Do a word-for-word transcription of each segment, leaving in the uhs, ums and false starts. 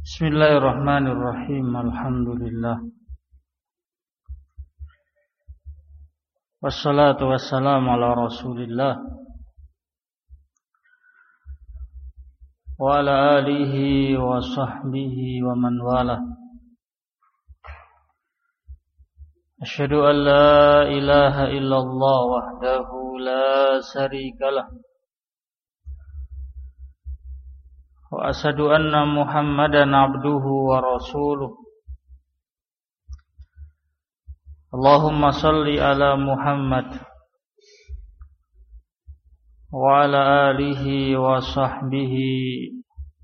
Bismillahirrahmanirrahim. Alhamdulillah. Wassalatu wassalamu ala Rasulillah wa ala alihi wa sahbihi wa man wala. Asyhadu an la ilaha illallah wahdahu la syarikalah wa asyhadu anna Muhammadan abduhu wa rasuluh. Allahumma salli ala Muhammad wa ala alihi wa sahbihi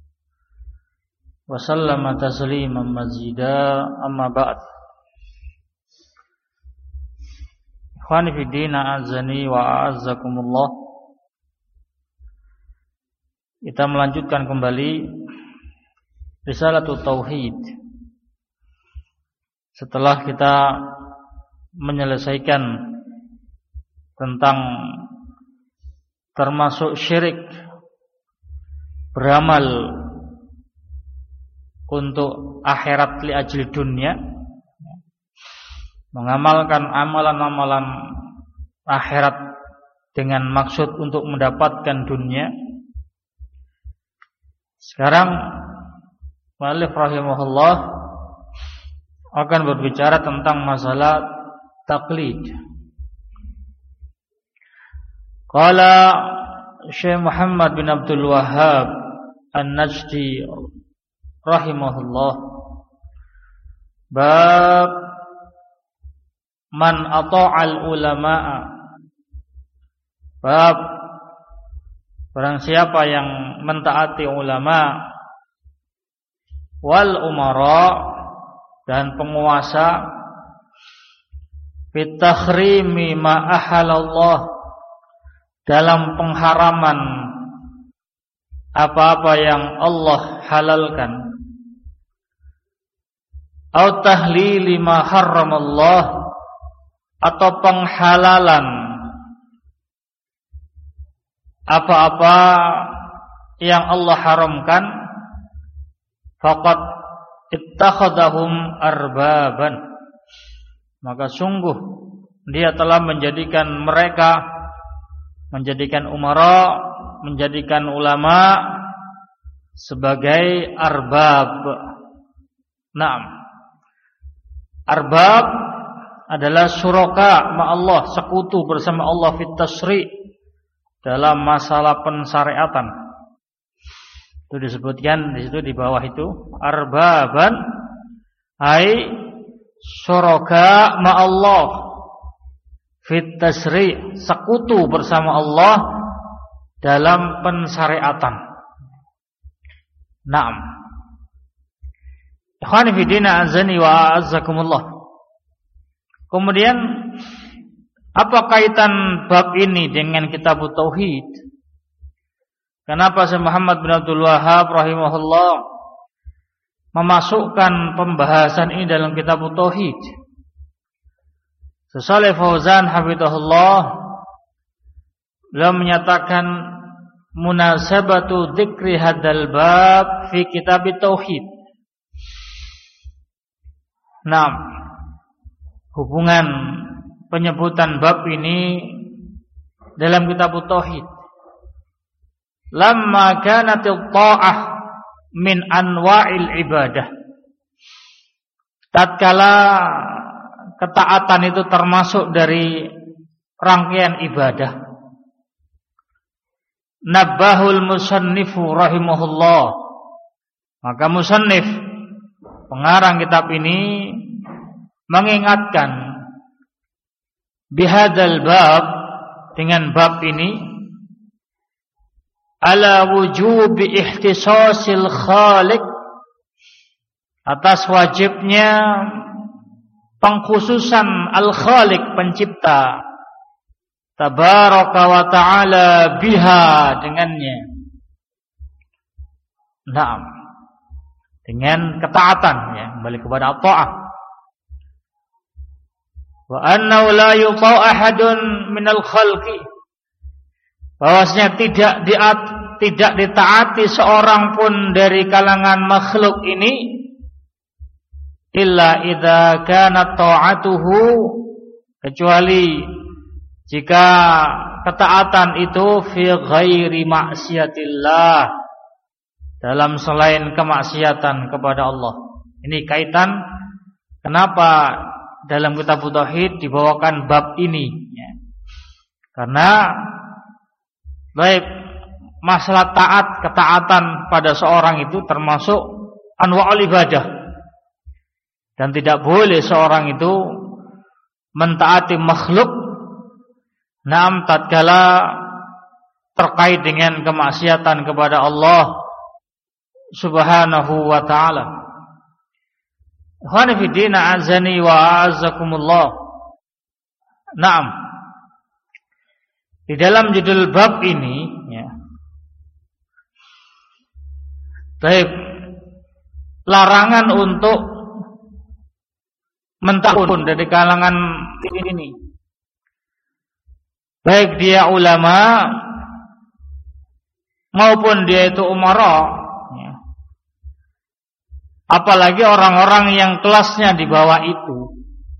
wa sallama tasliman mazida, amma ba'd. Ikhwani fi din, a'azzani wa a'azzakumullah. Kita melanjutkan kembali Risalatut Tauhid setelah kita menyelesaikan tentang termasuk syirik beramal untuk akhirat li ajli dunia, mengamalkan amalan-amalan akhirat dengan maksud untuk mendapatkan dunia. Sekarang mu'allif rahimahullah akan berbicara tentang masalah taqlid. Qala Syekh Muhammad bin Abdul Wahhab An-Najdi rahimahullah, bab man ata'al ulama'a, bab barang siapa yang mentaati ulama wal umara dan penguasa fit takhrimi ma ahalallah, dalam pengharaman apa-apa yang Allah halalkan, au tahlili ma harramallah, atau penghalalan apa-apa yang Allah haramkan, faqad ittakhadhahum arbaban, maka sungguh dia telah menjadikan mereka, menjadikan umara, menjadikan ulama sebagai arbab. Naam, arbab adalah syuraka ma Allah, sekutu bersama Allah fit tasri', dalam masalah pensyariatan. Itu disebutkan di situ di bawah itu arbaban ai syuraka ma Allah fit tasri', sekutu bersama Allah dalam pensyariatan. Naam. Ikhwani fi din, azani wa azzakumullah. Kemudian apa kaitan bab ini dengan kitab Tauhid? Kenapa Syekh Muhammad bin Abdul Wahhab rahimahullah memasukkan pembahasan ini dalam kitab Tauhid? Saleh Fauzan hafizahullah beliau menyatakan munasabatu dzikri hadzal bab fi kitab Tauhid. Nah, hubungan penyebutan bab ini dalam kitab Tauhid. Lamma kanatil ta'ah min anwa'il ibadah, tatkala ketaatan itu termasuk dari rangkaian ibadah, nabbahul musannifu rahimahullah, maka musannif pengarang kitab ini mengingatkan bihadzal bab, dengan bab ini, ala wujubi ihtisasil khaliq, atas wajibnya pengkhususan al-khaliq, pencipta, tabaraka wa ta'ala biha, dengannya. Naam, dengan ketaatan, ya, kembali kepada ta'ah. Wa annahu la yuta' ahadun minal khalqi, bahwasanya tidak diat, tidak ditaati seorang pun dari kalangan makhluk ini illa idza kanat ta'atuhu, kecuali jika ketaatan itu fi ghairi maksiatillah, dalam selain kemaksiatan kepada Allah. Ini kaitan kenapa dalam kitab tauhid dibawakan bab ini ya. Karena baik masalah taat, ketaatan pada seorang itu termasuk anwa'ul ibadah, dan tidak boleh seorang itu mentaati makhluk naam tatkala terkait dengan kemaksiatan kepada Allah Subhanahu wa ta'ala. Ikhwani fi din, azani wa azakumullah. Naam, di dalam judul bab ini ya, baik larangan untuk mentahun dari kalangan ini, baik dia ulama maupun dia itu umara ya. Apalagi orang-orang yang kelasnya di bawah itu.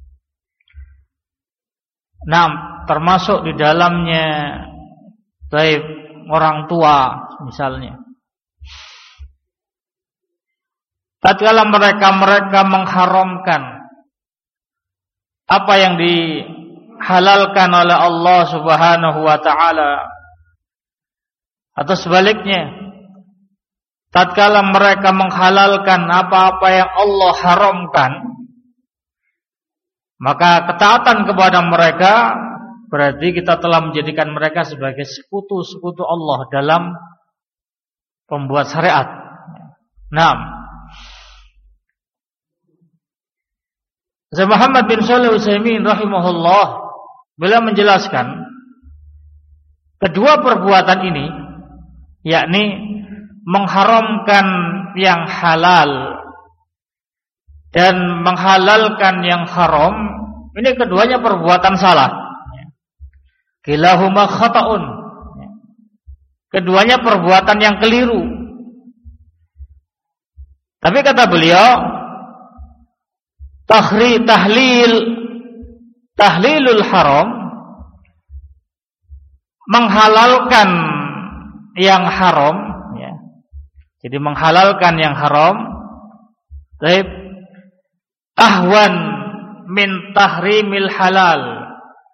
Nah, termasuk di dalamnya baik orang tua misalnya. Tatkala mereka-mereka mengharamkan apa yang dihalalkan oleh Allah Subhanahu wa ta'ala, atau sebaliknya tatkala mereka menghalalkan apa-apa yang Allah haramkan, maka ketaatan kepada mereka berarti kita telah menjadikan mereka sebagai sekutu-sekutu Allah dalam pembuat syariat. Nah, Syekh Muhammad bin Shalih Al-Utsaimin rahimahullah beliau menjelaskan kedua perbuatan ini, yakni mengharamkan yang halal dan menghalalkan yang haram, ini keduanya perbuatan salah. Kilahuma khata'un, keduanya perbuatan yang keliru. Tapi kata beliau, Tahri tahlil tahlilul haram, menghalalkan yang haram ya. Jadi menghalalkan yang haram, baik ahwan min tahrimil halal,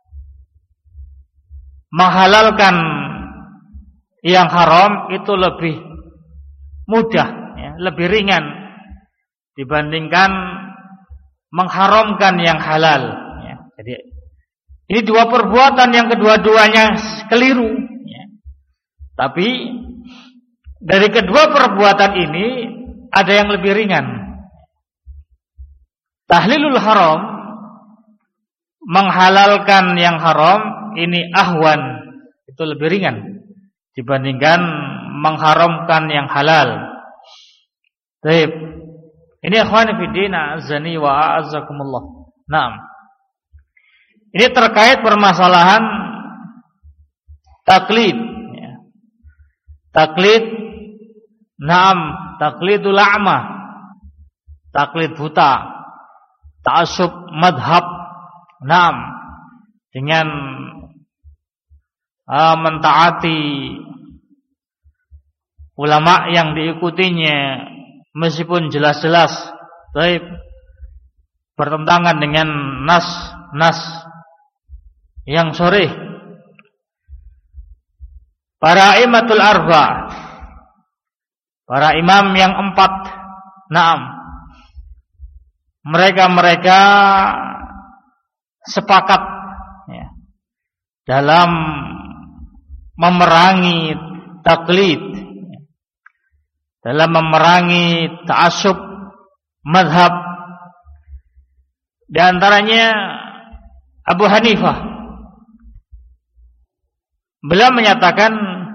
menghalalkan yang haram itu lebih mudah ya, lebih ringan dibandingkan mengharamkan yang halal ya. Jadi ini dua perbuatan yang kedua-duanya keliru ya. Tapi dari kedua perbuatan ini ada yang lebih ringan. Tahlilul haram, menghalalkan yang haram, ini ahwan, itu lebih ringan dibandingkan mengharamkan yang halal. Baik. Ini akhwani fiddin, azani wa a'azzakumullah. Naam. Ini terkait permasalahan taklid ya. Taklid, naam, taklidul a'ma, taklid buta, ta'assub madhab, naam, dengan uh, mentaati ulama yang diikutinya meskipun jelas-jelas baik bertentangan dengan nas-nas yang sharih. Para imatul arba, para imam yang empat, naam, mereka-mereka sepakat ya, dalam memerangi taklid, dalam memerangi ta'assub madhab. Di antaranya Abu Hanifah, beliau menyatakan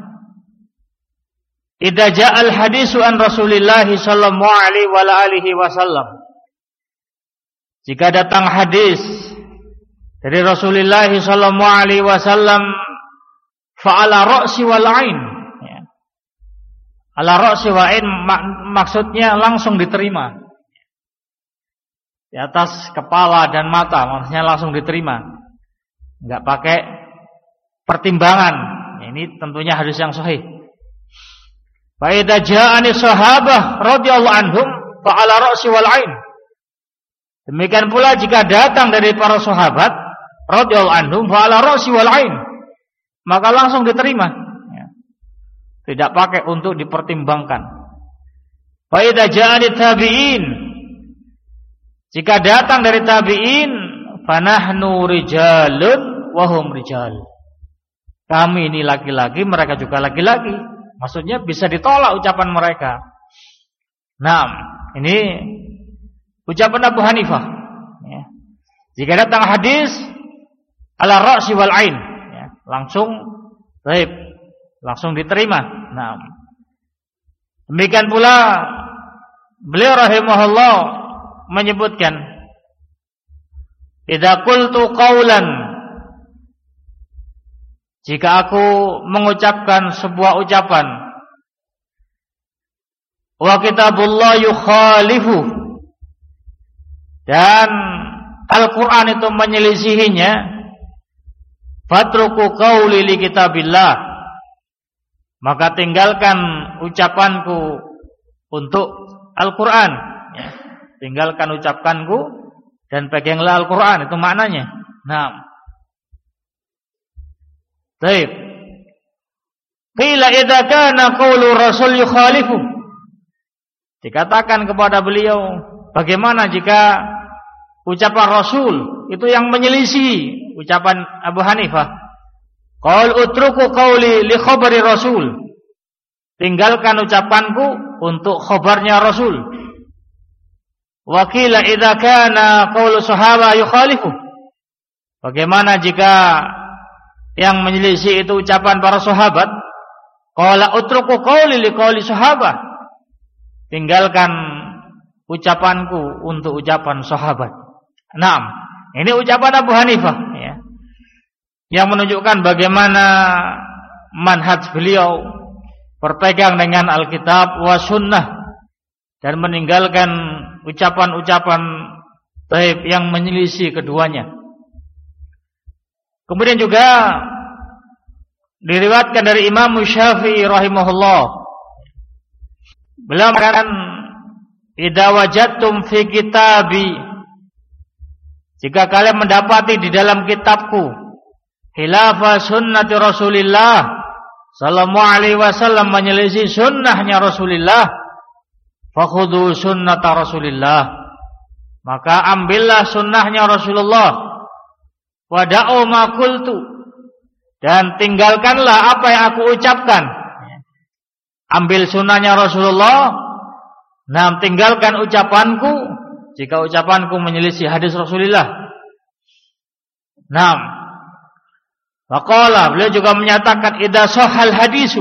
idza ja'al hadisu an Rasulillah sallallahu alaihi wa alihi wasallam, jika datang hadis dari Rasulullah sallallahu alaihi wasallam fa ala ra'si wal ain, Ala ra'si wa'in mak- maksudnya langsung diterima. Di atas kepala dan mata, maksudnya langsung diterima. Enggak pakai pertimbangan. Ini tentunya hadis yang sahih. Fa idza ja'ani sahabah radhiyallahu anhum fa ala ra'si wal 'ain. Demikian pula jika datang dari para sahabat radhiyallahu anhum fa ala ra'si wal 'ain, maka langsung diterima. Tidak pakai untuk dipertimbangkan. Fa idza ja'ani tabi'in, jika datang dari tabi'in, fa nahnu rijalun wa hum rijal. Kami ini laki-laki, mereka juga laki-laki. Maksudnya bisa ditolak ucapan mereka. Nah, ini ucapan Abu Hanifah. Ya. Jika datang hadis ala ra'si wal 'ain, ya, langsung baik. Langsung diterima. Nah, demikian pula beliau rahimahullah menyebutkan, idza qultu qaulan, jika aku mengucapkan sebuah ucapan, wa kitabullah yukhalifu, dan Al-Quran itu menyelisihinya, fatruku qauli li kitabillah, maka tinggalkan ucapanku untuk Al-Quran, ya. Tinggalkan ucapkanku dan peganglah Al-Quran. Itu maknanya. Nah, baik. Qila idza kana qaulu Rasul yukhalifu, dikatakan kepada beliau, bagaimana jika ucapan Rasul itu yang menyelisih ucapan Abu Hanifah? Qul utruku qauli li khabari Rasul, tinggalkan ucapanku untuk khabarnya Rasul. Wa qila idza kana qaulu sahaba yukhalifu, bagaimana jika yang menyelisih itu ucapan para sahabat? Qala utruku qauli li qauli sahabah, tinggalkan ucapanku untuk ucapan sahabat. Naam, ini ucapan Abu Hanifah, ya, yang menunjukkan bagaimana manhaj beliau berpegang dengan Alkitab wa sunnah dan meninggalkan ucapan-ucapan baik yang menyelisih keduanya. Kemudian juga diriwayatkan dari Imam Syafi'i rahimahullah, beliau mengatakan, idza wajadtum fi kitabi, jika kalian mendapati di dalam kitabku khilafa sunnati Rasulillah sallallahu alaihi wasallam, menyelisih sunnahnya Rasulullah, fakhudhu sunnata Rasulillah, maka ambillah sunnahnya Rasulullah, wada'u ma qultu, dan tinggalkanlah apa yang aku ucapkan. Ambil sunnahnya Rasulullah, nah tinggalkan ucapanku jika ucapanku menyelisih hadis Rasulullah. Nah, waqala, beliau juga menyatakan, idza sahhal hadisu,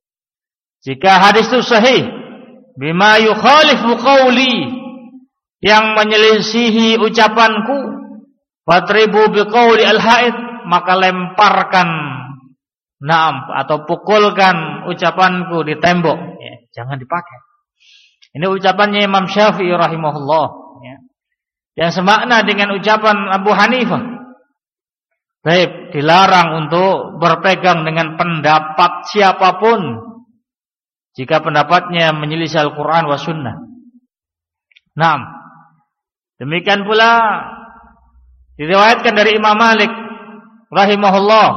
jika hadis itu sahih, bima yukhalifu qauli, yang menyelisihi ucapanku, fatribu biqauli al-haid, maka lemparkan, naam, atau pukulkan ucapanku di tembok, ya, jangan dipakai. Ini ucapannya Imam Syafi'i rahimahullah, ya, yang semakna dengan ucapan Abu Hanifah. Baik, dilarang untuk berpegang dengan pendapat siapapun jika pendapatnya menyelisih Al-Quran wa sunnah. Naam. Demikian pula diriwayatkan dari Imam Malik rahimahullah,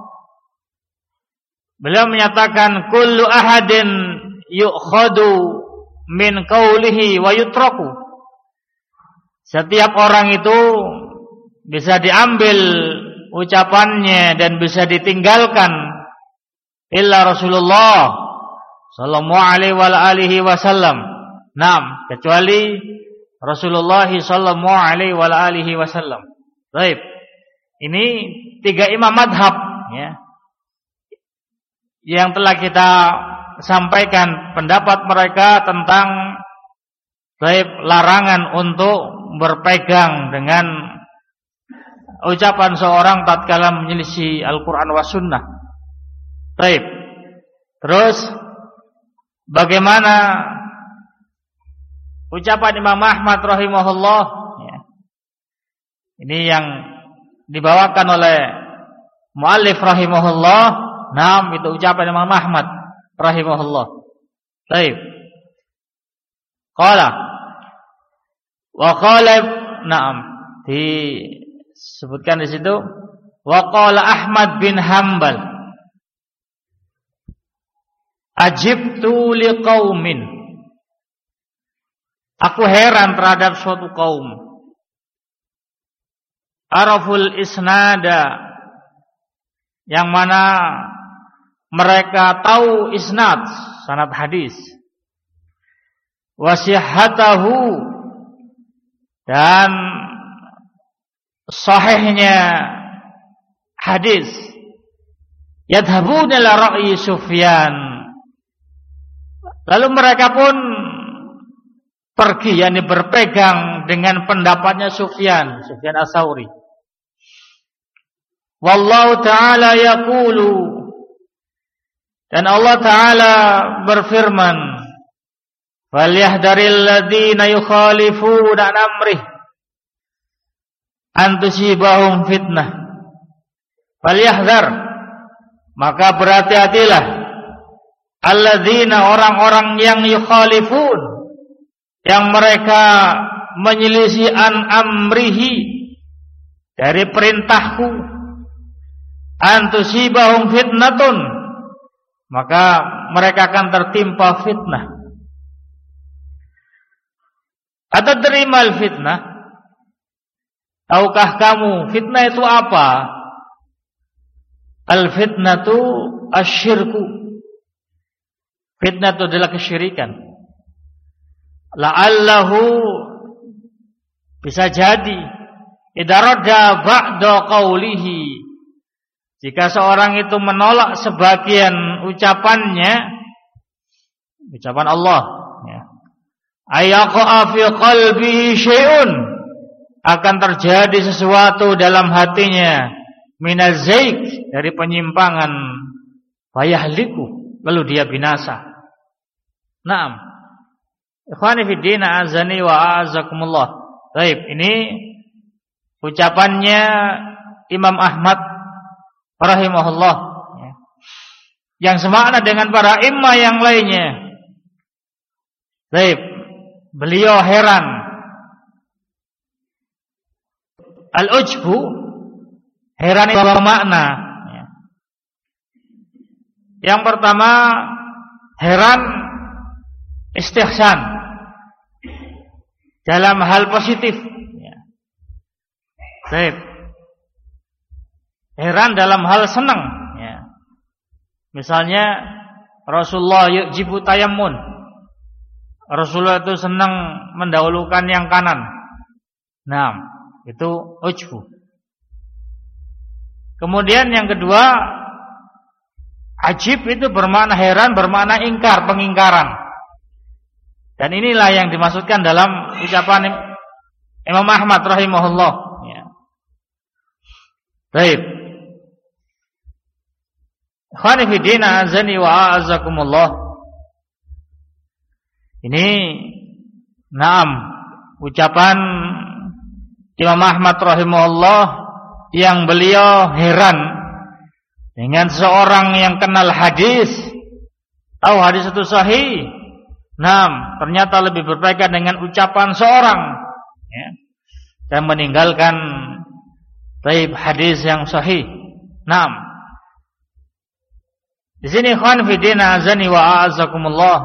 beliau menyatakan, kullu ahadin yu'khadu min qawlihi wa yutraku, setiap orang itu bisa diambil ucapannya dan bisa ditinggalkan, illa Rasulullah sallallahu alaihi wa alihi wasallam. Naam, kecuali Rasulullah sallallahu alaihi wa alihi wasallam. Baik. Ini tiga imam madhab, ya, yang telah kita sampaikan pendapat mereka tentang baik larangan untuk berpegang dengan ucapan seorang tatkala menyelisih Al-Quran wa sunnah. Baik. Terus bagaimana ucapan Imam Ahmad rahimahullah ya. Ini yang dibawakan oleh muallif rahimahullah. Naam, itu ucapan Imam Ahmad rahimahullah. Baik. Qala wa qala na'am, disebutkan di situ wa qala Ahmad bin Hanbal ajibtu liqaumin, aku heran terhadap suatu kaum araful isnada, yang mana mereka tahu isnad, sanad hadis, wasihhatahu, dan sahihnya hadis, yadhabuna ila ra'yi Sufyan, lalu mereka pun pergi, yakni berpegang dengan pendapatnya Sufyan, Sufyan Ats-Tsauri. Wallahu ta'ala yaqulu, dan Allah Ta'ala berfirman, falyahdharil ladzina yukhalifuna an amrih an tusibahum fitnah. Falyahdhar, maka berhati-hatilah, alladzina, orang-orang yang yukhalifun, yang mereka menyelisih an amrihi, dari perintahku, an tusibahum fitnatun, maka mereka akan tertimpa fitnah. Atadrimal fitnah, tahukah kamu fitnah itu apa? Al fitnatu asyirku, fitnah itu adalah kesyirikan. La'allahu, bisa jadi, idza radda ba'da qawlihi, jika seorang itu menolak sebagian ucapannya, ucapan Allah, ya, ayaqa fi qalbihi syai'un, akan terjadi sesuatu dalam hatinya, minaz zaik, dari penyimpangan, fayahliku, lalu dia binasa. Naam. Ikhwani fi din, azani wa a'azakumullah. Baik, ini ucapannya Imam Ahmad rahimahullah, ya, yang semakna dengan para imam yang lainnya. Baik, beliau heran. Al-ujbu, heran itu bermakna, ya. Yang pertama, heran istihsan, dalam hal positif, ya. Baik, heran dalam hal senang, ya. Misalnya Rasulullah yujibu tayammun, Rasulullah itu senang mendahulukan yang kanan. Nah, itu ujbu. Kemudian yang kedua, ajib itu bermakna heran, bermakna ingkar, pengingkaran. Dan inilah yang dimaksudkan dalam ucapan Imam Ahmad rahimahullah, ya. Baik. Ikhwani fi din, azani wa a'azakumullah. Ini naam, ucapan Imam Ahmad rahimahullah, yang beliau heran dengan seorang yang kenal hadis, tahu hadis itu sahih, naam, ternyata lebih berpegang dengan ucapan seorang, ya, dan meninggalkan taib hadis yang sahih. Naam. Di sini ikhwan fi din, azani wa a'azakumullah,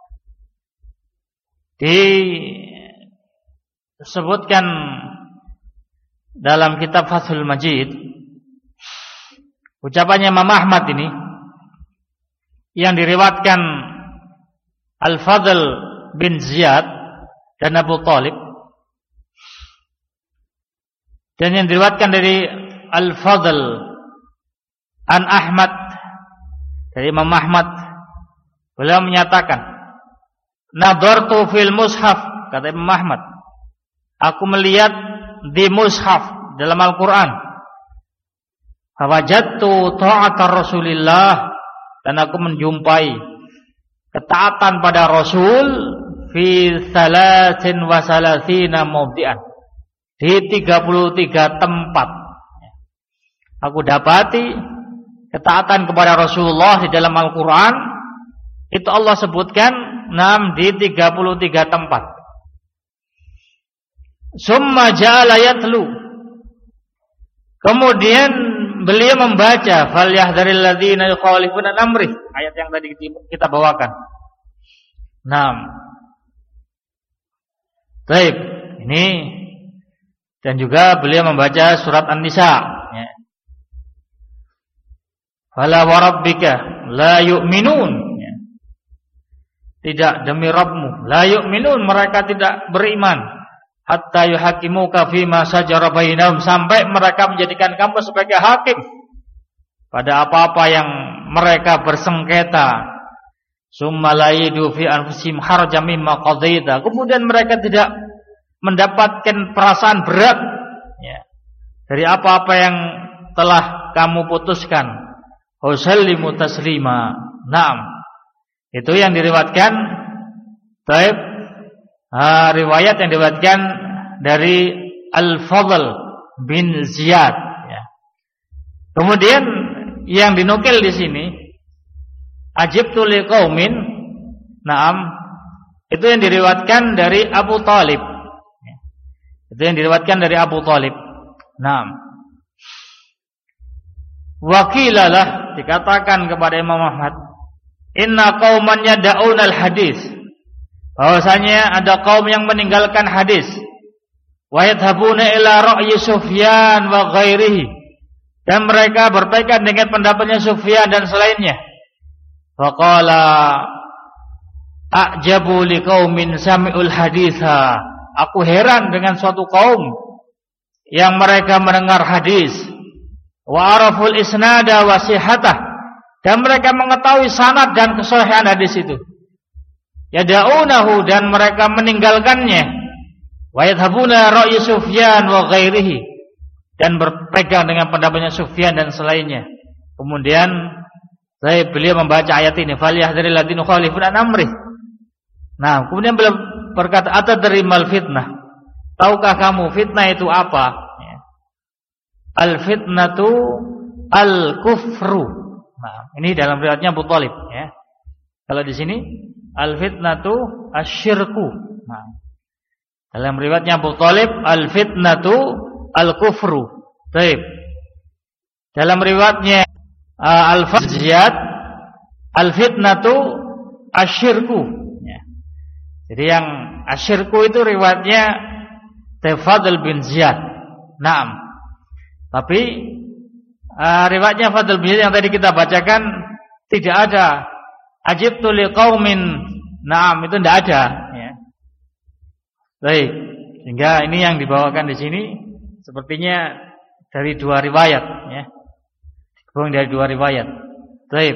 disebutkan dalam kitab Fathul Majid ucapannya Imam Ahmad ini, yang diriwayatkan Al-Fadl bin Ziyad dan Abu Talib, dan yang diriwayatkan dari Al-Fadl an Ahmad, dari Imam Ahmad, beliau menyatakan, nadartu fil mushaf, kata Imam Ahmad, aku melihat di mushaf dalam Al-Quran, fawajadtu ta'atar Rasulillah, dan aku menjumpai ketaatan pada Rasul fi thalatsin wa salatsina mawdi'an, di tiga puluh tiga tempat. Aku dapati ketaatan kepada Rasulullah di dalam Al-Quran itu Allah sebutkan enam di tiga puluh tiga tempat. Summa ja'ala yatlu, kemudian beliau membaca falyahdharil ladzina yukhalifuna an amrih, ayat yang tadi kita bawakan. Naam. Baik, ini dan juga beliau membaca surat An-Nisa, ya. Fala warabbika la yu'minun, ya. Tidak, demi Rabbmu, la yu'minun, mereka tidak beriman, hatta yuhakimuka fima sajara bainahum, sampai mereka menjadikan kamu sebagai hakim pada apa-apa yang mereka bersengketa. Summa la yajidu fi anfusihim harajan mimma qadaita, kemudian mereka tidak mendapatkan perasaan berat, ya, dari apa-apa yang telah kamu putuskan. Husallimu taslima. Naam. Itu yang diriwayatkan. Baik. Ha, riwayat yang diriwayatkan dari Al-Fadl bin Ziyad, ya. Kemudian yang dinukil di sini, ajibtu liqaumin, naam, itu yang diriwayatkan dari Abu Thalib. Itu yang diriwayatkan dari Abu Thalib. Naam. Wakilalah, dikatakan kepada Imam Ahmad, inna qauman yad'una al-hadis, bahwasanya ada kaum yang meninggalkan hadis, wa yadhhabuna ila ra'yi Sufyan wa ghairihi, dan mereka berpegang dengan pendapatnya Sufyan dan selainnya. Faqala a'jabu liqaumin sami'ul haditha, aku heran dengan suatu kaum yang mereka mendengar hadis, wa araful isnada wa sihhatah, dan mereka mengetahui sanad dan kesahihan hadis itu. Yada'unahu, dan mereka meninggalkannya. Wa yadhhabuna ra'yi Sufyan wa ghairihi, dan berpegang dengan pendapatnya Sufyan dan selainnya. Kemudian saya beliau membaca ayat ini, falyahdharil ladzina yukhalifuna an amrih. Nah, kemudian beliau berkata, atadrimal fitnah, tahukah kamu fitnah itu apa? Al-fitnatu al-kufru. Nah, ini dalam riwayatnya Abu Thalib, ya. Kalau di sini al-fitnatu asyirku. Nah, dalam riwayatnya Abu Thalib al-fitnatu al-kufru. Baik. Dalam riwayatnya uh, Al-Faziyad al-fitnatu asyirku, ya. Jadi yang asyirku itu riwayatnya Fadl bin Ziyad. Naam. Tapi uh, riwayatnya Fadl bin Ziyad yang tadi kita bacakan tidak ada ajibtu liqaumin. Naam, itu tidak ada, ya. Baik, sehingga ini yang dibawakan di sini sepertinya dari dua riwayat, ya. Digabung dari dua riwayat. Baik.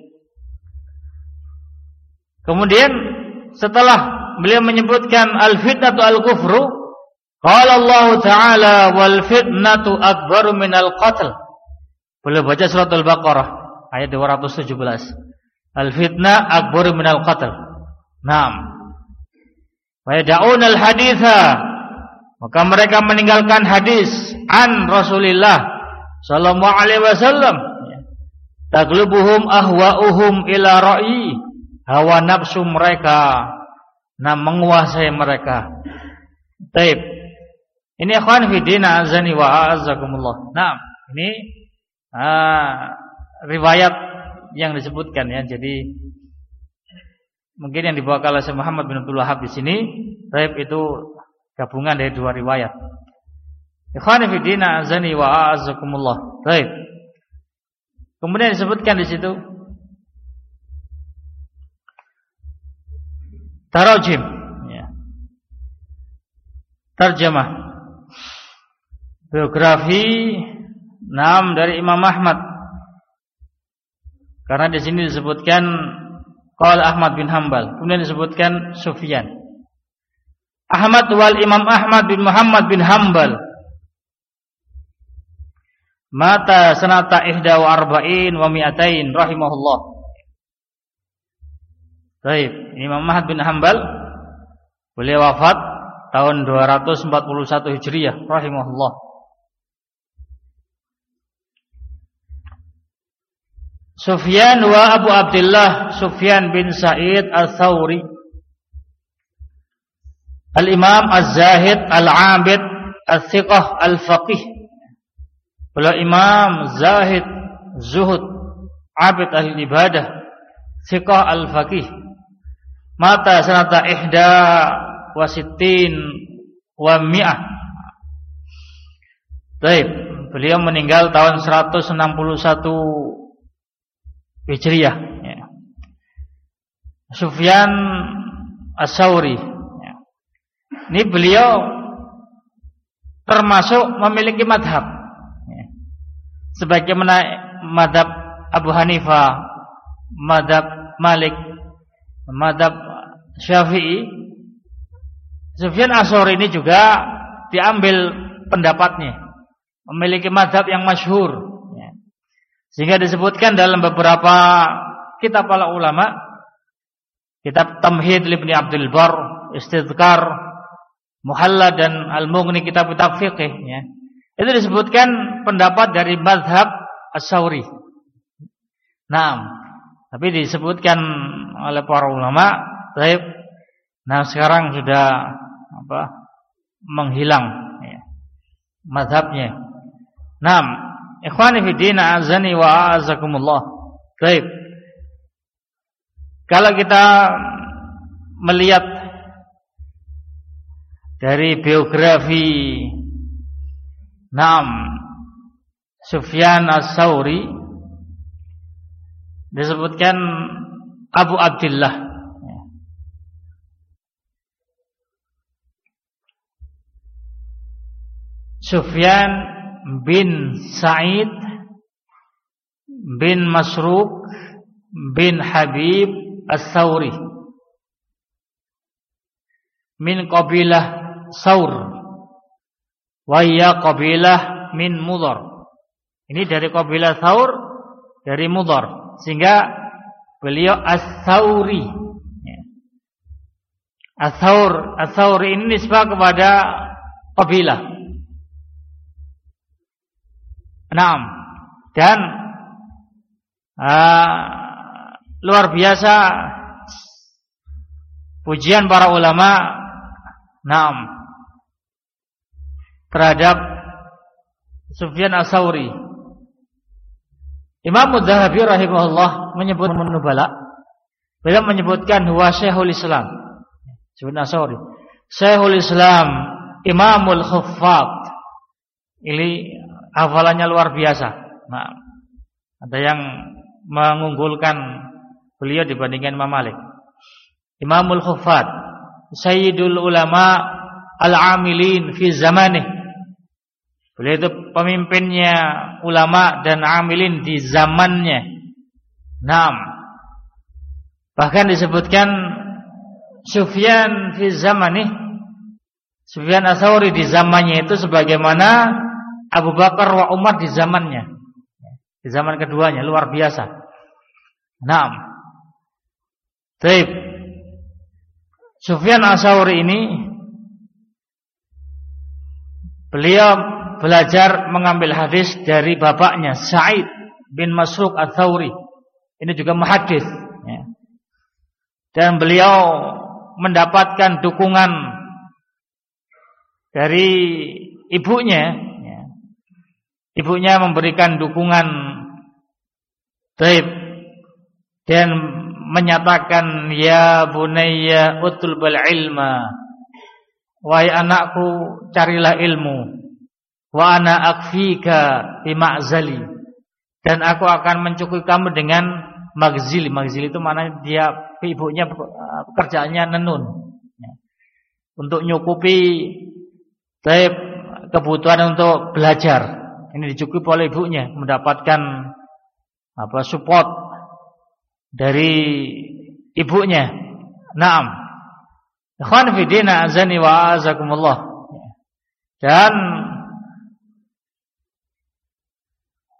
Kemudian setelah beliau menyebutkan al-fitnatu al-kufru, qala Allah Ta'ala wal fitnatu akbaru minal qatl. Boleh baca surat Al-Baqarah ayat dua ratus tujuh belas. Al-fitnah akbaru minal qatl. Naam. Wa yad'una al-haditha, maka mereka meninggalkan hadis an Rasulillah sallallahu alaihi wasallam. Taglubuhum ahwa'uhum ila ra'yi, hawa nafsu mereka nah menguasai mereka. Baik. Ini ikhwan fi din azani wa a'azzakumullah. Nah, ini ah, riwayat yang disebutkan, ya. Jadi mungkin yang dibawa oleh Syekh Muhammad bin Abdul Wahhab di sini, baik, itu gabungan dari dua riwayat. Ikhwan fi din azani wa a'azzakumullah. Baik. Kemudian disebutkan di situ tarajim, ya. Terjemah biografi enam dari Imam Ahmad. Karena di sini disebutkan qala Ahmad bin Hanbal, kemudian disebutkan Sufyan. Ahmad wal Imam Ahmad bin Muhammad bin Hanbal mata sanata ihda wa arba'in wa mi'atain rahimahullah. Baik, Imam Ahmad bin Hanbal beliau wafat tahun dua ratus empat puluh satu Hijriah rahimahullah. Sufyan wa Abu Abdullah Sufyan bin Sa'id Al-Thawri, Al-Imam Az-Zahid Al-Abid Al-Thiqah Al-Faqih. Beliau imam zahid, zuhud, abid ahli ibadah, thiqah al-faqih. Mata sanata ihda wa sittin wa mi'ah. Baik, beliau meninggal tahun seratus enam puluh satu Hijriah. Ya. Sufyan As-Sawri. Ya. Ini beliau termasuk memiliki madhab. Sebagaimana madhab Abu Hanifah, madhab Malik, madhab Syafi'i, Sufyan As-Sawri ini juga diambil pendapatnya, memiliki madhab yang masyhur, sehingga disebutkan dalam beberapa kitab para ulama, kitab Tamhid Ibnu Abdul Barr, Istidhkar, Muhalla dan Al-Mughni, kitab-kitab fiqih, ya. Itu disebutkan pendapat dari mazhab As-Sawri. Nah, tapi disebutkan oleh para ulama, baik. Nah, sekarang sudah apa? Menghilang ya, mazhabnya. Nah, ikhwani fi din azani wa azakumullah. Baik. Kalau kita melihat dari biografi Naam Sufyan As-Sawri, disebutkan Abu Abdullah. Sufyan bin Sa'id bin Masruq bin Habib As-Sawri min qabilah Saur, wahya qabilah min Mudhar. Ini dari qabilah Saur, dari Mudhar, sehingga beliau As-Sawri. As-Saur, As-Sawri ini nisbah kepada qabilah. Naam. Dan uh, luar biasa pujian para ulama, naam, terhadap Sufyan As-Sawri. Imam Az-Zahabi rahimahullah menyebut Nubala, beliau menyebutkan huwa Syekhul Islam. Sufyan As-Sawri, Syekhul Islam, Imamul Khuffat. Ini hafalannya luar biasa. Nah, ada yang mengunggulkan beliau dibandingkan Imam Malik. Imamul Khuffat, Sayyidul Ulama Al-Amilin fi zamanih. Beliau itu pemimpinnya ulama dan amilin di zamannya. Naam. Bahkan disebutkan Sufyan fi zamanih, Sufyan As-Sawri di zamannya itu sebagaimana Abu Bakar wa Umar di zamannya, di zaman keduanya, luar biasa. Naam. Baik. Sufyan As-Sawri ini beliau belajar mengambil hadis dari bapaknya Sa'id bin Masruq Ats-Tsauri. Ini juga muhaddits ya. Dan beliau mendapatkan dukungan dari ibunya ya. Ibunya memberikan dukungan taib dan menyatakan, ya bunayya utlubul ilma, wahai anakku carilah ilmu, wa ana akfika bima'zali, dan aku akan mencukupi kamu dengan magzili. Magzili itu maknanya dia, ibunya pekerjaannya nenun ya, untuk nyukupi taib kebutuhan untuk belajar. Ini dicukupi oleh ibunya, mendapatkan apa support dari ibunya. Naam. Ikhwan fi din azani wa azakumullah. Dan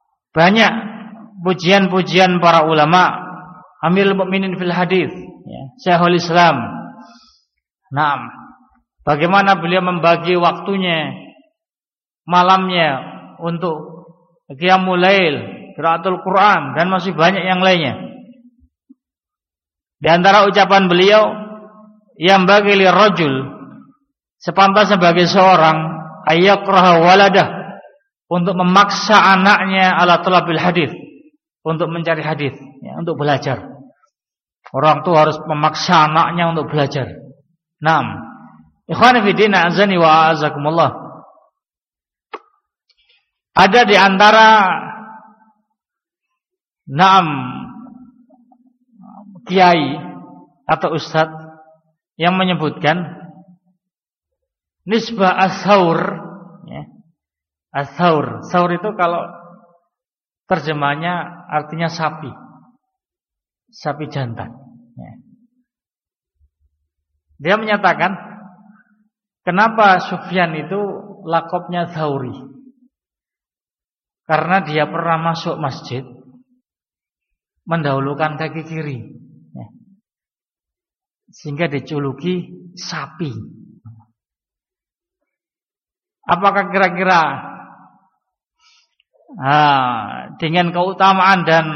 banyak pujian-pujian para ulama Amirul Mukminin fil hadis ya. Syekhul Islam. Naam. Bagaimana beliau membagi waktunya, malamnya untuk qiyamul lail, qiraatul Quran, dan masih banyak yang lainnya. Di antara ucapan beliau, yang bagi li rajul, sepantas sebagai seorang ayakraha waladah, untuk memaksa anaknya ala talabil hadis, untuk mencari hadis, ya, untuk belajar. Orang tua harus memaksa anaknya untuk belajar. Naam. Ikhwan fillah azani wa azakumullah. Ada di antara naam kiai atau ustadz yang menyebutkan nisbah as-saur, ya. As-saur, saur itu kalau terjemahnya artinya sapi, sapi jantan. Ya. Dia menyatakan, kenapa Sufyan itu lakopnya Tsauri? Karena dia pernah masuk masjid mendahulukan kaki kiri, ya. Sehingga dijuluki sapi. Apakah kira-kira ah, dengan keutamaan dan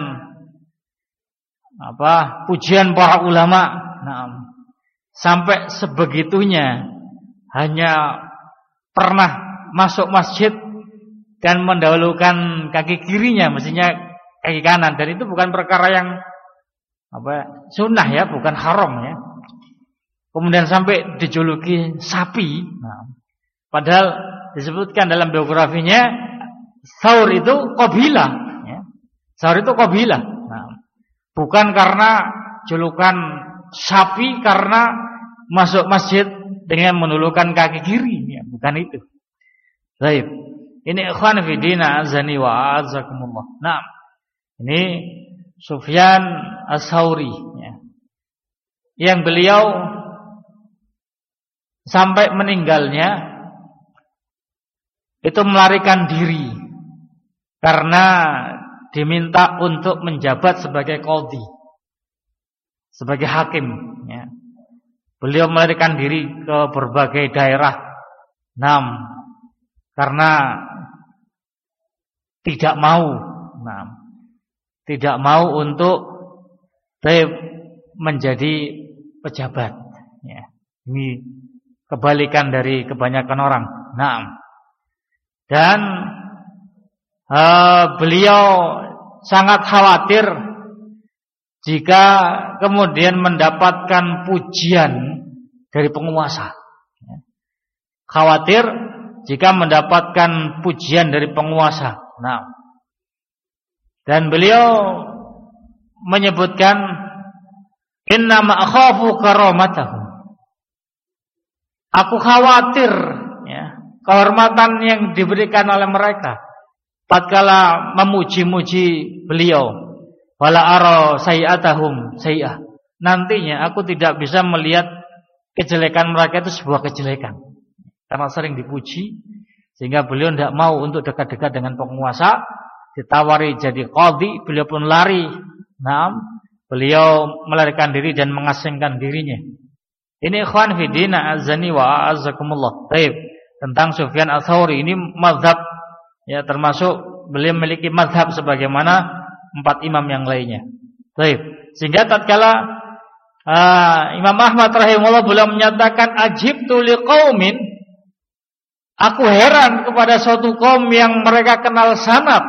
apa pujian para ulama, nah, sampai sebegitunya hanya pernah masuk masjid dan mendahulukan kaki kirinya, mestinya kaki kanan, dan itu bukan perkara yang apa sunnah ya, bukan haram ya. Kemudian sampai dijuluki sapi, nah, padahal disebutkan dalam biografinya Tsaur itu qabilah, ya. Tsaur itu qabilah. Nah, bukan karena julukan sapi karena masuk masjid dengan menundukkan kaki kiri, ya, bukan itu. Baik. Ini ikhwan fi din azani wa azakumullah. Nah, ini Sufyan Ats-Tsauri, ya. Yang beliau sampai meninggalnya itu melarikan diri karena diminta untuk menjabat sebagai qadhi, sebagai hakim, ya. Beliau melarikan diri ke berbagai daerah, enam, karena tidak mau, enam, tidak mau untuk menjadi pejabat, ya. Ini kebalikan dari kebanyakan orang, enam. Dan uh, beliau sangat khawatir jika kemudian mendapatkan pujian dari penguasa. Khawatir jika mendapatkan pujian dari penguasa. Nah, dan beliau menyebutkan inna ma akhafu karamatahum. Aku khawatir, ya, kehormatan yang diberikan oleh mereka tatkala memuji-muji beliau, wala ara sayi'atahum sayi'ah. Nantinya aku tidak bisa melihat kejelekan mereka itu sebuah kejelekan, karena sering dipuji, sehingga beliau tidak mau untuk dekat-dekat dengan penguasa. Ditawari jadi qadhi, beliau pun lari. Nah, beliau melarikan diri dan mengasingkan dirinya. Ini ikhwan fi din azani wa azakumullah. Baik. Tentang Sufyan Ats-Tsauri, ini mazhab, ya, termasuk beliau memiliki mazhab sebagaimana empat imam yang lainnya. Baik. Sehingga tatkala uh, Imam Ahmad rahimahullah beliau menyatakan ajibtu liqaumin, aku heran kepada suatu kaum yang mereka kenal sanad,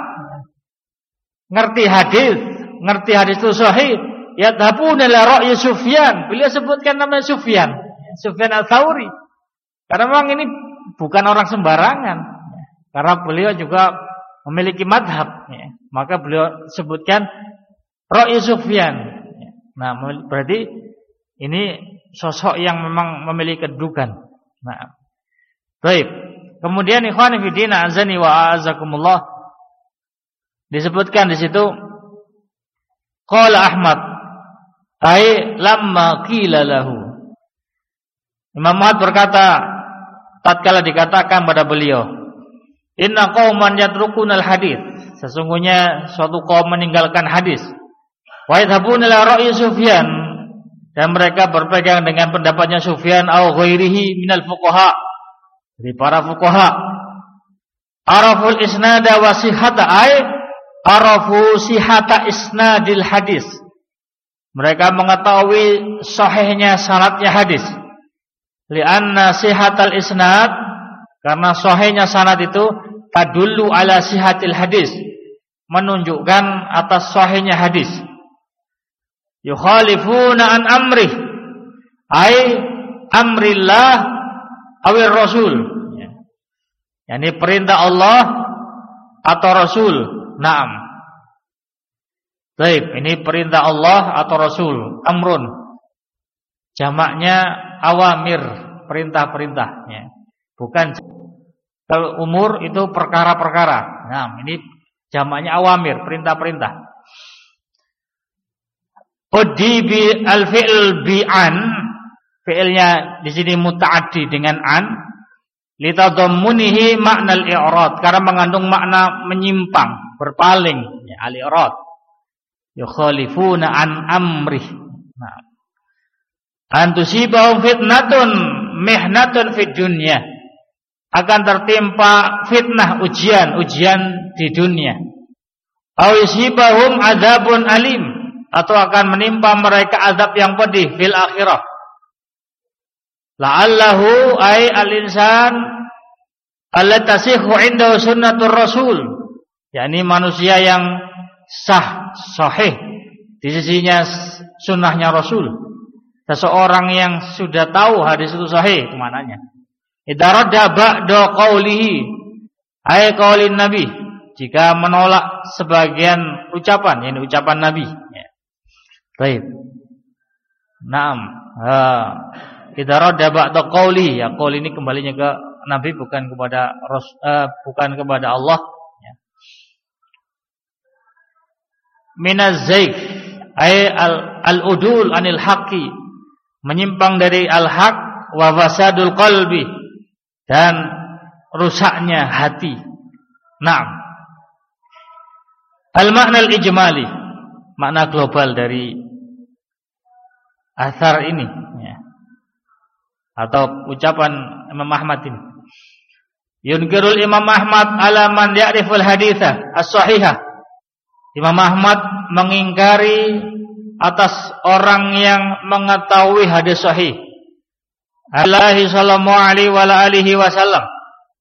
ngerti hadis, ngerti hadis itu sahih, yadhabuna la ra'yi Sufyan. Beliau sebutkan nama Sufyan, Sufyan Ats-Tsauri. Karena memang ini bukan orang sembarangan, karena beliau juga memiliki madhab, ya. Maka beliau sebutkan Ra'i Sufyan. Nah, berarti ini sosok yang memang memiliki kedudukan. Nah, baik. Kemudian ikhwan fillah azani wa azakumullah, disebutkan di situ qala Ahmad ai lamma qila lahu. Imam Ahmad berkata tatkala dikatakan pada beliau, inna qauman yatrukunal hadits, sesungguhnya suatu kaum meninggalkan hadis, wa yadhabuna ila ra'yi Sufyan, dan mereka berpegang dengan pendapatnya Sufyan au ghairihi minal fuqaha, dari para fuqaha. Araful isnada wa sihhata ay arafu sihhata isnadil hadis. Mereka mengetahui sahihnya sanadnya hadis. Lianna sihhatal isnad, karena sahihnya sanad itu tadullu ala sihhatil hadis, menunjukkan atas sahihnya hadis. Yukhalifuna an amrih ay amrillah awir rasul, yakni perintah Allah atau Rasul. Naam. Baik, ini perintah Allah atau Rasul. Amrun, jamaknya awamir, perintah-perintah, ya. Bukan kalau umur itu perkara-perkara. Nah, ini jamaknya awamir, perintah-perintah. Udibi al-fi'l bi'an, fi'ilnya di sini muta'addi dengan an, litadammunihi makna al-i'rad, karena mengandung makna menyimpang, berpaling, ya, al-i'rad. Yukhalifuna an amrih. Nah, antusibahum fitnatun mihnatun fid dunya, akan tertimpa fitnah, ujian, ujian di dunia. Aw yusibahum adzabun alim, atau akan menimpa mereka azab yang pedih fil akhirah. La'allahu ay al-insan allati tasihhu 'indahu sunnatur rasul, yakni manusia yang sah, sahih di sisinya sunnahnya Rasul. Seseorang yang sudah tahu hadis itu sahih, kemananya. Idza radda ba'da qaulihi ay qaulin nabi, jika menolak sebagian ucapan, yakni ucapan nabi, ya. Baik. Naam. Ha. Idza radda ba'da qauli, ya, qaul ini kembalinya ke nabi, bukan kepada ras, uh, bukan kepada Allah, ya. Minaz zaif ay al-udul anil haqqi, menyimpang dari al-haq, wa fasadul qalbi, dan rusaknya hati. Naam. Al-makna al-ijmali, makna global dari asar ini, ya, atau ucapan Imam Ahmad ini. Yunkirul Imam Ahmad ala man ya'riful haditha as-sahihah. Imam Ahmad mengingkari atas orang yang mengetahui hadis sahih. Alaihi sallallahu alaihi wa alihi wasallam.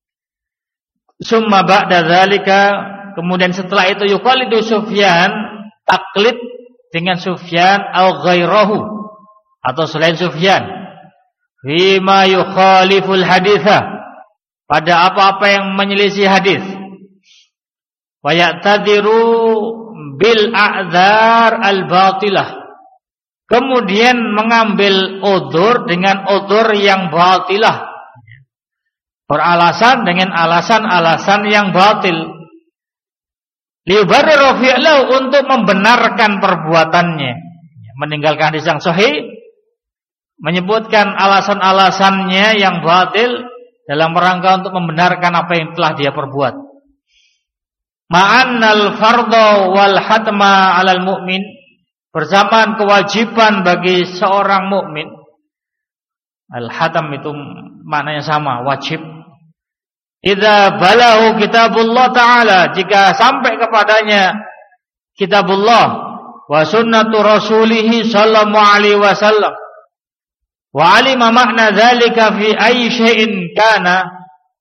Summa ba'da dzalika, kemudian setelah itu yuqalidu Sufyan, taklid dengan Sufyan au ghairahu, atau selain Sufyan, bima yukhaliful haditha, pada apa-apa yang menyelisih hadis. Wa ya'tadiru bil a'dzar al-batilah, kemudian mengambil udzur dengan udzur yang batilah, beralasan dengan alasan-alasan yang batil. Liubarriru fi'lahu, untuk membenarkan perbuatannya, meninggalkan hadis yang sahih, menyebutkan alasan-alasannya yang batil dalam rangka untuk membenarkan apa yang telah dia perbuat. Ma'annal fardhu wal hatma 'alal mu'min, bersamaan kewajiban bagi seorang mukmin. Al-hatam itu maknanya sama, wajib. Idza balahu kitabullah ta'ala, jika sampai kepadanya kitabullah wa sunnatu rasulih sallallahu alaihi wasallam, wa alima makna dzalika fi ayyi syai'in kana,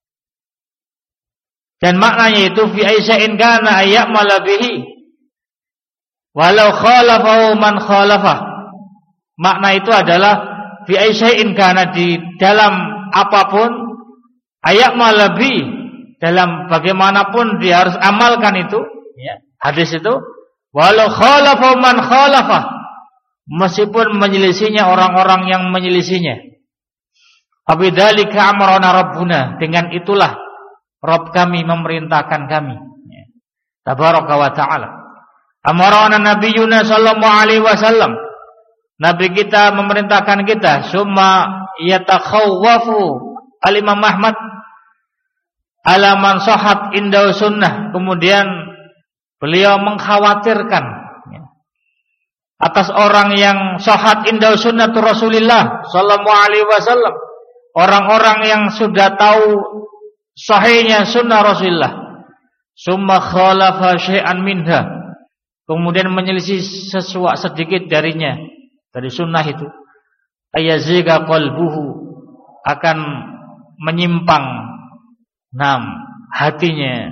dan maknanya itu fi ayyi syai'in kana ayyamala bihi walau khalafahu man khalafah. Makna itu adalah fi ayyi syai'in kana, di dalam apapun, ayyamala bihi, dalam bagaimanapun dia harus amalkan itu, ya, hadis itu, walau khalafahu man khalafah, meskipun menyelisihinya orang-orang yang menyelisihinya. Abidzalika amrana rabbuna, dengan itulah Rabb kami memerintahkan kami, ya. Tabaraka wa ta'ala. Amarana nabiyuna sallallahu alaihi wasallam, nabi kita memerintahkan kita. Summa yatakhawwafu al-Imam Ahmad ala man sahat indahu sunnah, kemudian beliau mengkhawatirkan, ya, atas orang yang sahhat indah sunnatur Rasulillah sallallahu alaihi wasallam, orang-orang yang sudah tahu sahihnya sunnah Rasulullah, summa khalafa syai'an minha, kemudian menyelisih sesuatu sedikit darinya, dari sunnah itu, ayaziga qalbuhu, akan menyimpang nam hatinya,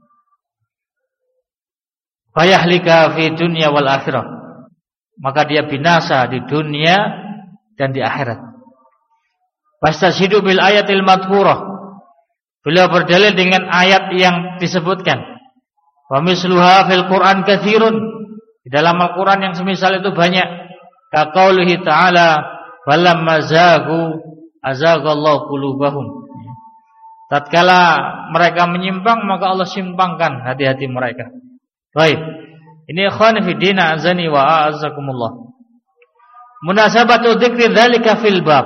fayahlika fi dunya wal akhirah, maka dia binasa di dunia dan di akhirat. Fastashidu bil ayatil madhkurah, beliau berdalil dengan ayat yang disebutkan. Wa misluha fil Qur'an katsirun, di dalam Al-Qur'an yang semisal itu banyak. Ka qaulihi ta'ala, falamma zagu azaghallahu qulubahum. Tatkala mereka menyimpang, maka Allah simpangkan hati-hati mereka. Baik. Ini ikhwan fi din azani wa a'azzakumullah. Munasabatu dzikri dzalika fil bab.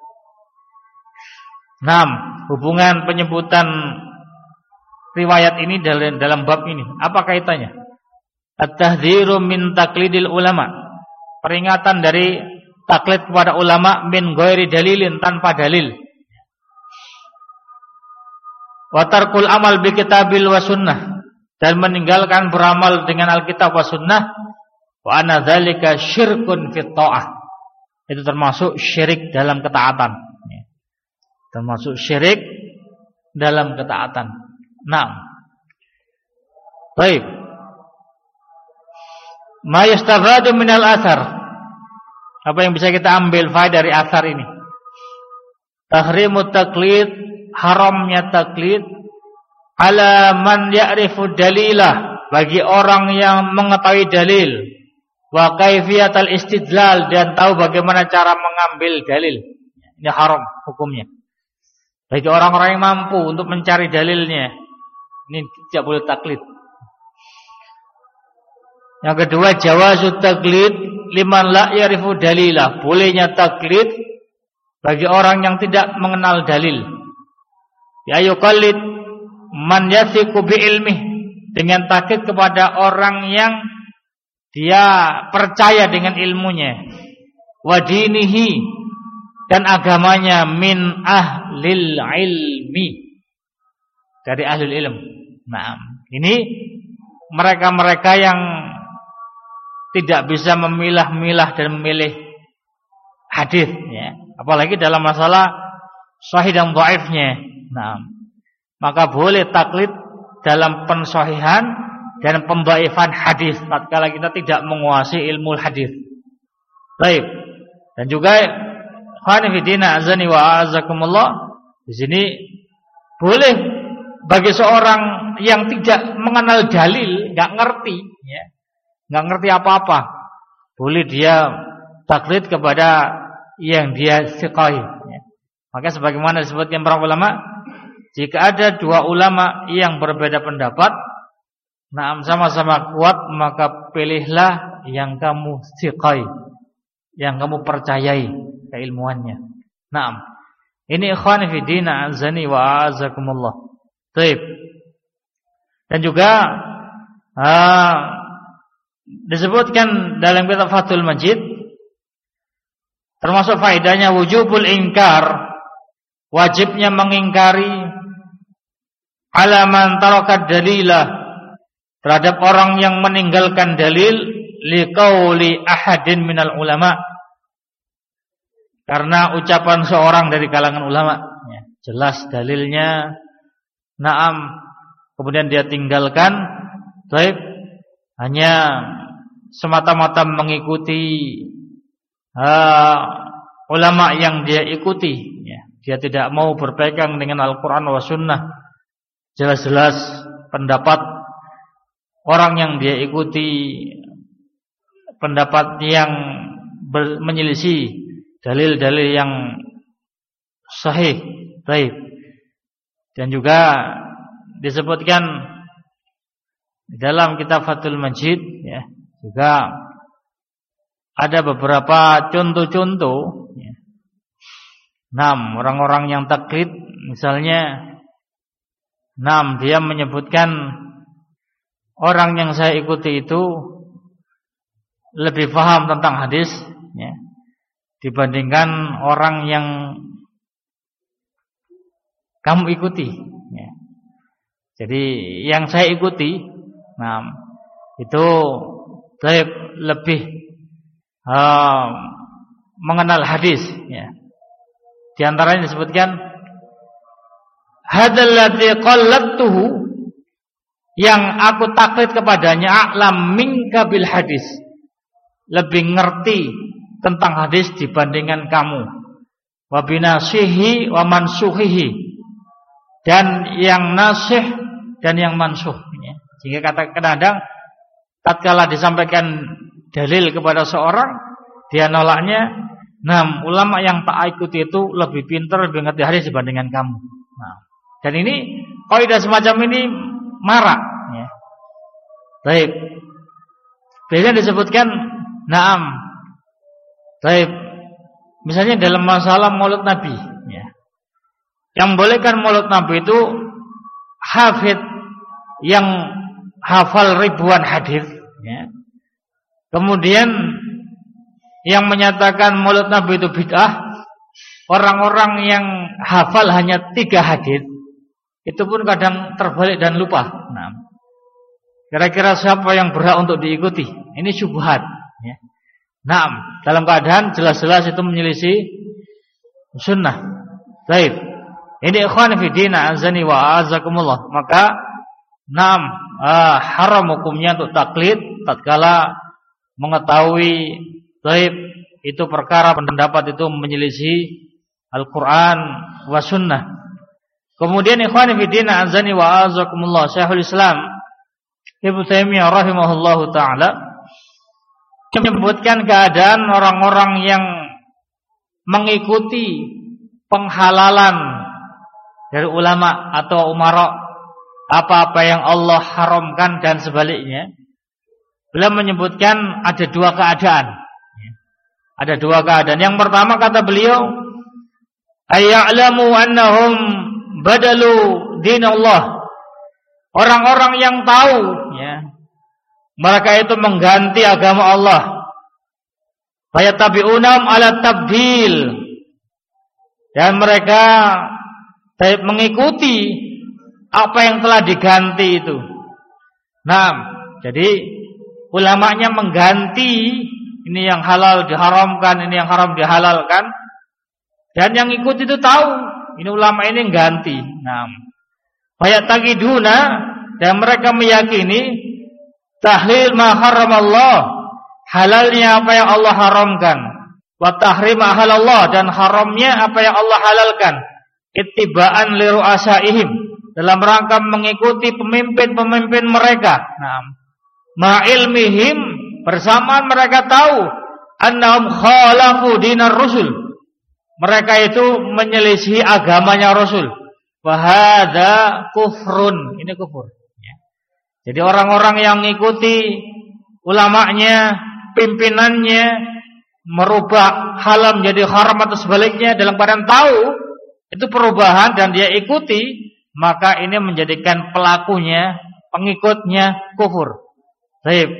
enam. Hubungan penyebutan riwayat ini dalam dalam bab ini. Apa kaitannya? At-tahdhiru min taqlidil ulama. Peringatan dari taklid kepada ulama min ghairi dalilin, tanpa dalil. Wa tarkul amal bi kitabil wa sunnah, dan meninggalkan beramal dengan Alkitab wa sunnah. Wa anna dzalika syirkun fit ta'ah. Itu termasuk syirik dalam ketaatan. Termasuk syirik dalam ketaatan. Naam. Baik. Ma yastafadu minal athar. Apa yang bisa kita ambil faedah dari athar ini? Tahrimut taqlid, haramnya taklid ala man ya'rifu dalilah, bagi orang yang mengetahui dalil, wa kaifiyatal istidlal, dan tahu bagaimana cara mengambil dalil. Ini haram hukumnya. Bagi orang-orang yang mampu untuk mencari dalilnya, ini tidak boleh taklid. Yang kedua, jawazut taklid liman la ya'rifu dalilah, bolehnya taklid bagi orang yang tidak mengenal dalil. Ya yuqallid man yathiqu bi ilmih, dengan taklid kepada orang yang dia percaya dengan ilmunya, wa dinihi, dan agamanya, min ahlil ilmi, dari ahlul ilm. Nah, ini mereka-mereka yang tidak bisa memilah-milah dan memilih hadis, ya. Apalagi dalam masalah sahih dan dhaifnya. Nah, maka boleh taklid dalam pensahihan dan pembaifan hadis tatkala kita tidak menguasai ilmu hadis. Baik. Dan juga Hanifidina azani wa azakumullah, di sini boleh bagi seorang yang tidak mengenal dalil, enggak ngerti, ya, enggak ngerti apa-apa, boleh dia taklid kepada yang dia siqai, ya. Maka sebagaimana disebutkan para ulama, jika ada dua ulama yang berbeda pendapat, nah sama-sama kuat, maka pilihlah yang kamu siqai, yang kamu percayai keilmuannya. Naam. Ini ikhwan fi din azani wa azakumullah. Baik. Dan juga uh, disebutkan dalam kitab Fathul Majid, termasuk faedahnya wujubul ingkar, wajibnya mengingkari ala man taraka dalilah, terhadap orang yang meninggalkan dalil, liqauli ahadin minal ulama, karena ucapan seorang dari kalangan ulama, ya, jelas dalilnya, naam, kemudian dia tinggalkan, baik, hanya semata-mata mengikuti uh, ulama yang dia ikuti, ya. Dia tidak mau berpegang dengan Al-Quran wa Sunnah, jelas-jelas pendapat orang yang dia ikuti, pendapat yang menyelisih dalil-dalil yang sahih, baik. Dan juga disebutkan di dalam kitab Fathul Majid, ya, juga ada beberapa contoh-contoh, ya. Enam orang-orang yang taklid, misalnya, enam dia menyebutkan orang yang saya ikuti itu lebih paham tentang hadis ya, dibandingkan orang yang kamu ikuti ya. Jadi yang saya ikuti, nah itu saya lebih uh, mengenal hadis ya. Di antaranya disebutkan hadzal ladzi qalladtuhu, yang aku taklid kepadanya, a'lam minka bil hadis, lebih ngerti tentang hadis dibandingkan kamu, wa binasihi wa mansuhihi, dan yang nasih dan yang mansuh ya. Jika kata kadang tatkala disampaikan dalil kepada seorang, dia nolaknya, nah ulama yang tak ikuti itu lebih pintar, lebih ngerti hadis dibandingkan kamu. Nah, dan ini kaidah semacam ini marak ya. Baik. Biasanya disebutkan na'am. Baik. Misalnya dalam masalah Maulid Nabi ya. Yang bolehkan Maulid Nabi itu hafid yang hafal ribuan hadis ya. Kemudian yang menyatakan Maulid Nabi itu bid'ah orang-orang yang hafal hanya tiga hadis, itu pun kadang terbalik dan lupa. Nah, kira-kira siapa yang berhak untuk diikuti? Ini syubhat ya. Nah, dalam keadaan jelas-jelas itu menyelisih sunnah. Baik. Ini ikhwan fi din, azani wa azakumullah. Maka nam ah, haram hukumnya untuk taklid tatkala mengetahui baik itu perkara pendapat itu menyelisih Al-Qur'an wa sunnah. Kemudian ikhwan fi din, azani wa azakumullah, Syekhul Islam Ibnu Taimiyah rahimahullahu taala menyebutkan keadaan orang-orang yang mengikuti penghalalan dari ulama atau umara, apa-apa yang Allah haramkan dan sebaliknya. Beliau menyebutkan ada dua keadaan. Ada dua keadaan. Yang pertama kata beliau, ayya'lamu annahum badalu dinallah. Orang-orang yang tahu ya, mereka itu mengganti agama Allah. Fayatabi'unam ala tabdil. Dan mereka mengikuti apa yang telah diganti itu. Nah, jadi ulamanya mengganti, ini yang halal diharamkan, ini yang haram dihalalkan. Dan yang ikut itu tahu, ini ulama ini ganti. Nah, fayataqiduna, dan mereka meyakini tahlil ma haramallah, halalnya apa yang Allah haramkan, wa tahrim ma halallah, dan haramnya apa yang Allah halalkan. Ittiba'an li ru'asaihim, dalam rangka mengikuti pemimpin-pemimpin mereka. Nah, ma'ilmihim, bersamaan mereka tahu annahum khalafu dinar rusul, mereka itu menyelisih agamanya Rasul. Wa hadza kufrun, ini kufur ya. Jadi orang-orang yang mengikuti ulamanya, pimpinannya, merubah halal menjadi haram atau sebaliknya dalam keadaan tahu itu perubahan dan dia ikuti, maka ini menjadikan pelakunya, pengikutnya kufur. Baik.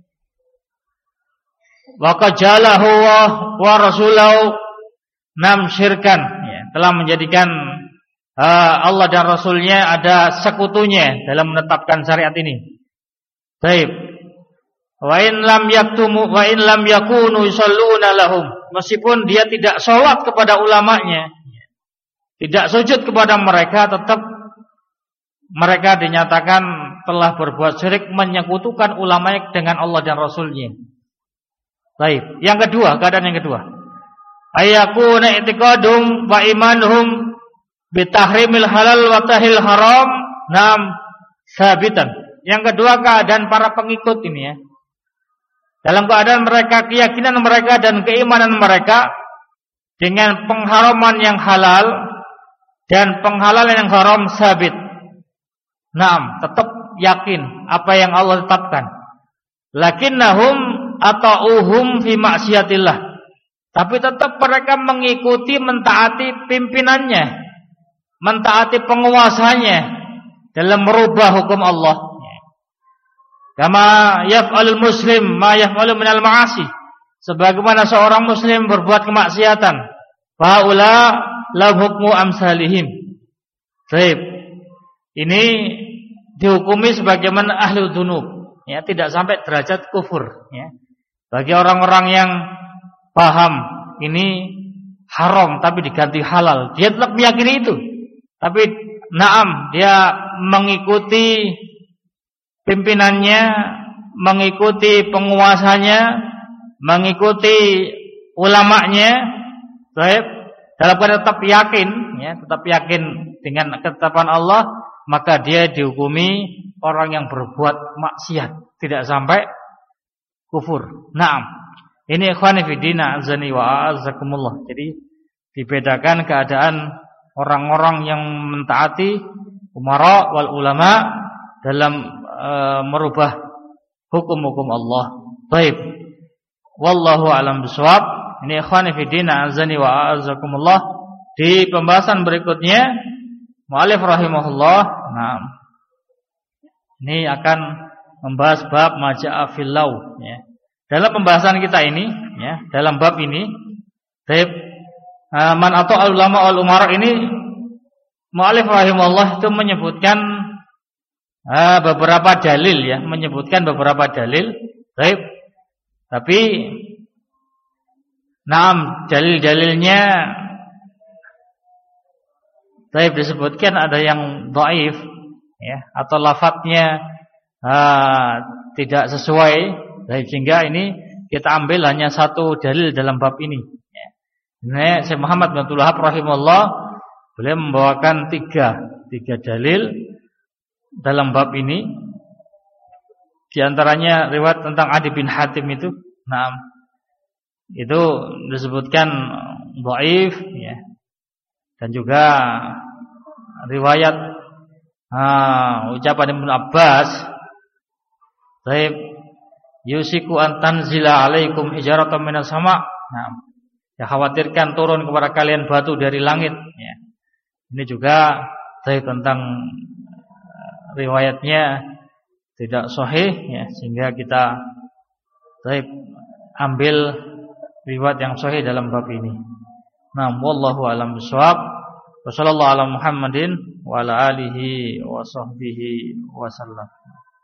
Wa qajalahu wa rasulahu nam syirkan ya, telah menjadikan uh, Allah dan Rasulnya ada sekutunya dalam menetapkan syariat ini. Baik. Wa in lam yaktumu wa in lam yakunu yusalluna lahum, meskipun dia tidak sholat kepada ulamanya, tidak sujud kepada mereka, tetap mereka dinyatakan telah berbuat syirik, menyekutukan ulama dengan Allah dan Rasulnya. Baik. Yang kedua, keadaan yang kedua, ayakuna i'tiqadum wa imanuhum bitahrimil halal wa tahil haram nam sabitan. Yang kedua, keadaan para pengikut ini ya, dalam keadaan mereka, keyakinan mereka dan keimanan mereka dengan pengharaman yang halal dan penghalalan yang haram sabit. Naam, tetap yakin apa yang Allah tetapkan. Lakinnahum ata'uhum fi maksiatillah, tapi tetap mereka mengikuti, mentaati pimpinannya, mentaati penguasanya dalam merubah hukum Allah. Kama yaf'alul muslim ma yaf'alu minal ma'asi. Sebagaimana seorang muslim berbuat kemaksiatan, faula la hukmu amsalihim. Baik. Ini dihukumi sebagaimana ahli dzunub, ya, tidak sampai derajat kufur, ya. Bagi orang-orang yang paham ini haram tapi diganti halal, dia tetap meyakini itu. Tapi naam, dia mengikuti pimpinannya, mengikuti penguasanya, mengikuti ulamanya, baik, dalam keadaan tetap yakin, ya, tetap yakin dengan ketetapan Allah, maka dia dihukumi orang yang berbuat maksiat, tidak sampai kufur. Naam. Ini ikhwani fillah azani wa azakumullah. Jadi dibedakan keadaan orang-orang yang mentaati umara wal ulama dalam e, merubah hukum-hukum Allah. Baik. Wallahu a'lam bishawab. Ini ikhwani fillah azani wa azakumullah. Di pembahasan berikutnya mu'allif rahimahullah, nah, ini akan membahas bab maja'a fil law, ya. Dalam pembahasan kita ini, ya, dalam bab ini, baik, man atau ulama wal umara ini, mu'allif rahimahullah itu menyebutkan uh, beberapa dalil, ya, menyebutkan beberapa dalil, baik. Tapi, naam, dalil-dalilnya, baik, disebutkan ada yang dhaif, ya, atau lafadznya uh, tidak sesuai. Baik, sehingga ini kita ambil hanya satu dalil dalam bab ini. Ini Syekh Muhammad bin Abdul Wahhab rahimahullah, beliau membawakan tiga, tiga dalil dalam bab ini. Di antaranya riwayat tentang Adi bin Hatim itu, nah, itu disebutkan dhaif, ya. Dan juga riwayat uh, ucapan Ibnu Abbas, dhaif, yusiku an tanzila alaikum hijaratan minas sama. Nah, ya, khawatirkan turun kepada kalian batu dari langit, ya. Ini juga saya tentang riwayatnya tidak sahih, ya, sehingga kita saya ambil riwayat yang sahih dalam bab ini. Nah, wallahu a'lam bishawab. Wassallallahu ala Muhammadin wa ala alihi wa sahbihi wasallam.